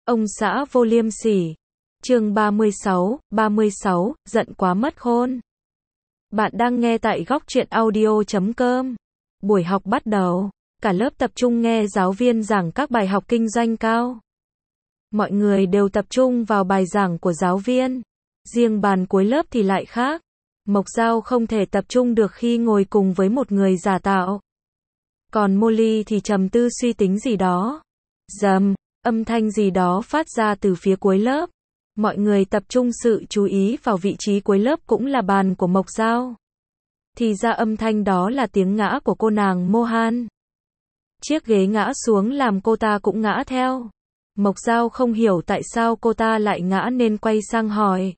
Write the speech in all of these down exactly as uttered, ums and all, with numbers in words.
Ông xã vô liêm sỉ. Chương ba mươi sáu, ba mươi sáu, giận quá mất khôn. Bạn đang nghe tại góc truyện audio chấm com. Buổi học bắt đầu. Cả lớp tập trung nghe giáo viên giảng các bài học kinh doanh cao. Mọi người đều tập trung vào bài giảng của giáo viên. Riêng bàn cuối lớp thì lại khác. Mộc Dao không thể tập trung được khi ngồi cùng với một người giả tạo. Còn Molly thì trầm tư suy tính gì đó. Rầm, âm thanh gì đó phát ra từ phía cuối lớp. Mọi người tập trung sự chú ý vào vị trí cuối lớp cũng là bàn của Mộc Dao. Thì ra âm thanh đó là tiếng ngã của cô nàng Mohan. Chiếc ghế ngã xuống làm cô ta cũng ngã theo. Mộc Dao không hiểu tại sao cô ta lại ngã nên quay sang hỏi.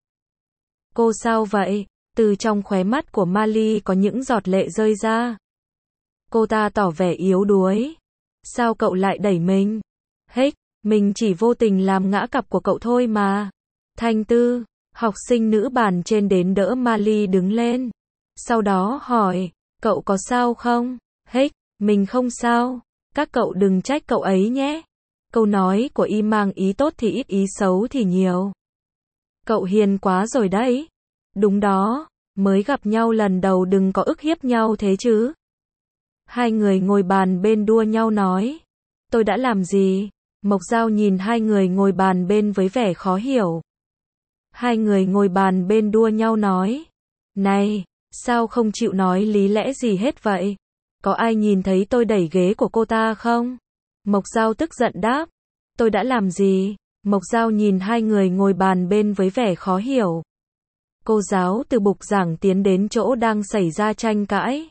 Cô sao vậy? Từ trong khóe mắt của Mali có những giọt lệ rơi ra. Cô ta tỏ vẻ yếu đuối. Sao cậu lại đẩy mình? Hết, mình chỉ vô tình làm ngã cặp của cậu thôi mà. Thanh Tư, học sinh nữ bàn trên đến đỡ Mali đứng lên. Sau đó hỏi, cậu có sao không? Hết, mình không sao. Các cậu đừng trách cậu ấy nhé. Câu nói của y mang ý tốt thì ít ý xấu thì nhiều. Cậu hiền quá rồi đấy. Đúng đó, mới gặp nhau lần đầu đừng có ức hiếp nhau thế chứ. Hai người ngồi bàn bên đua nhau nói. Tôi đã làm gì? Mộc Dao nhìn hai người ngồi bàn bên với vẻ khó hiểu. Hai người ngồi bàn bên đua nhau nói. Này, sao không chịu nói lý lẽ gì hết vậy? Có ai nhìn thấy tôi đẩy ghế của cô ta không? Mộc Dao tức giận đáp. Tôi đã làm gì? Mộc Dao nhìn hai người ngồi bàn bên với vẻ khó hiểu. Cô giáo từ bục giảng tiến đến chỗ đang xảy ra tranh cãi.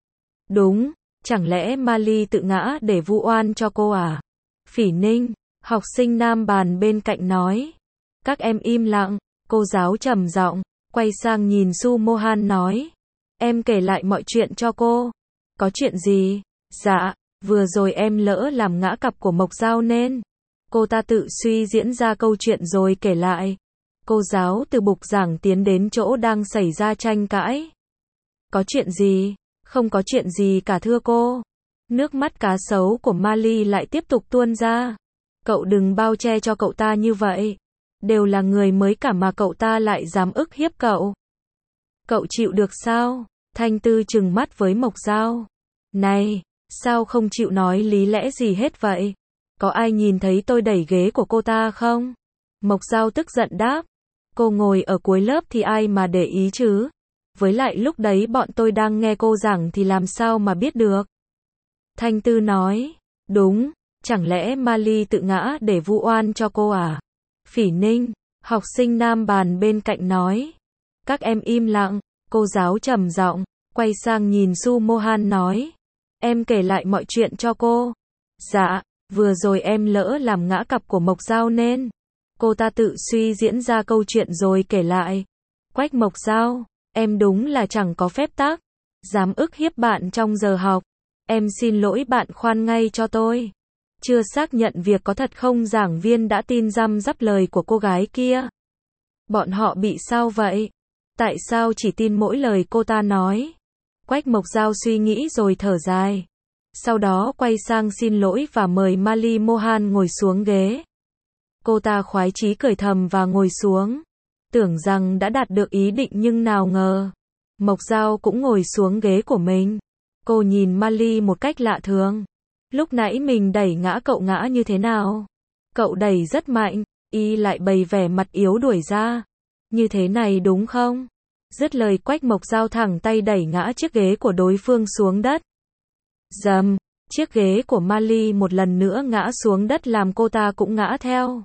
Đúng, chẳng lẽ Mali tự ngã để vu oan cho cô à? Phỉ Ninh, học sinh nam bàn bên cạnh nói. Các em im lặng, cô giáo trầm giọng, quay sang nhìn Su Mohan nói. Em kể lại mọi chuyện cho cô. Có chuyện gì? Dạ, vừa rồi em lỡ làm ngã cặp của Mộc Dao nên. Cô ta tự suy diễn ra câu chuyện rồi kể lại. Cô giáo từ bục giảng tiến đến chỗ đang xảy ra tranh cãi. Có chuyện gì? Không có chuyện gì cả thưa cô. Nước mắt cá sấu của Mali lại tiếp tục tuôn ra. Cậu đừng bao che cho cậu ta như vậy. Đều là người mới cả mà cậu ta lại dám ức hiếp cậu. Cậu chịu được sao? Thanh Tư trừng mắt với Mộc Dao. Này, sao không chịu nói lý lẽ gì hết vậy? Có ai nhìn thấy tôi đẩy ghế của cô ta không? Mộc Dao tức giận đáp. Cô ngồi ở cuối lớp thì ai mà để ý chứ? Với lại lúc đấy bọn tôi đang nghe cô giảng thì làm sao mà biết được? Thanh Tư nói. Đúng, chẳng lẽ Mali tự ngã để vu oan cho cô à? Phỉ Ninh, học sinh nam bàn bên cạnh nói. Các em im lặng, cô giáo trầm giọng, quay sang nhìn Su Mohan nói. Em kể lại mọi chuyện cho cô. Dạ, vừa rồi em lỡ làm ngã cặp của Mộc Dao nên. Cô ta tự suy diễn ra câu chuyện rồi kể lại. Quách Mộc Dao, em đúng là chẳng có phép tắc. Dám ức hiếp bạn trong giờ học. Em xin lỗi bạn khoan ngay cho tôi. Chưa xác nhận việc có thật không giảng viên đã tin răm rắp lời của cô gái kia. Bọn họ bị sao vậy? Tại sao chỉ tin mỗi lời cô ta nói? Quách Mộc Dao suy nghĩ rồi thở dài. Sau đó quay sang xin lỗi và mời Mali Mohan ngồi xuống ghế. Cô ta khoái chí cười thầm và ngồi xuống. Tưởng rằng đã đạt được ý định nhưng nào ngờ. Mộc Dao cũng ngồi xuống ghế của mình. Cô nhìn Mali một cách lạ thường. Lúc nãy mình đẩy ngã cậu ngã như thế nào? Cậu đẩy rất mạnh, y lại bày vẻ mặt yếu đuổi ra. Như thế này đúng không? Dứt lời Quách Mộc Dao thẳng tay đẩy ngã chiếc ghế của đối phương xuống đất. Rầm, chiếc ghế của Mali một lần nữa ngã xuống đất làm cô ta cũng ngã theo.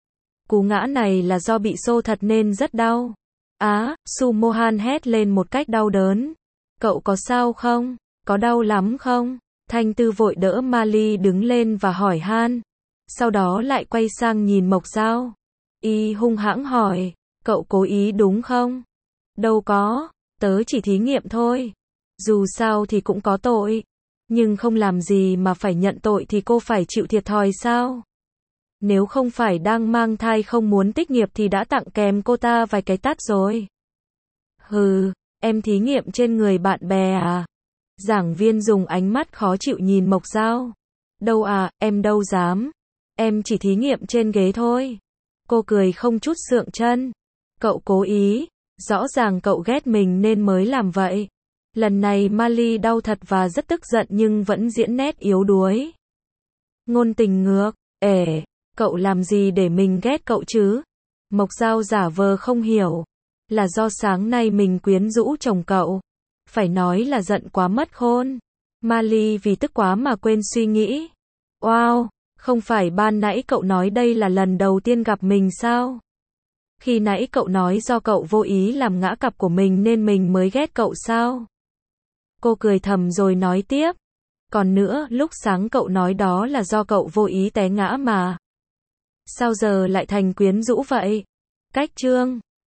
Cú ngã này là do bị xô thật nên rất đau. Á, Su Mohan hét lên một cách đau đớn. Cậu có sao không? Có đau lắm không? Thanh Tư vội đỡ Mali đứng lên và hỏi han. Sau đó lại quay sang nhìn Mộc Dao. Y hung hãng hỏi, cậu cố ý đúng không? Đâu có, tớ chỉ thí nghiệm thôi. Dù sao thì cũng có tội. Nhưng không làm gì mà phải nhận tội thì cô phải chịu thiệt thòi sao? Nếu không phải đang mang thai không muốn tích nghiệp thì đã tặng kèm cô ta vài cái tát rồi. Hừ, em thí nghiệm trên người bạn bè à? Giảng viên dùng ánh mắt khó chịu nhìn Mộc Dao. Đâu à, em đâu dám. Em chỉ thí nghiệm trên ghế thôi. Cô cười không chút sượng chân. Cậu cố ý. Rõ ràng cậu ghét mình nên mới làm vậy. Lần này Miley đau thật và rất tức giận nhưng vẫn diễn nét yếu đuối. Ngôn tình ngược. Ể, cậu làm gì để mình ghét cậu chứ? Mộc Giao giả vờ không hiểu. Là do sáng nay mình quyến rũ chồng cậu. Phải nói là giận quá mất khôn. Miley vì tức quá mà quên suy nghĩ. Wow, không phải ban nãy cậu nói đây là lần đầu tiên gặp mình sao? Khi nãy cậu nói do cậu vô ý làm ngã cặp của mình nên mình mới ghét cậu sao? Cô cười thầm rồi nói tiếp. Còn nữa, lúc sáng cậu nói đó là do cậu vô ý té ngã mà. Sao giờ lại thành quyến rũ vậy? Cách chương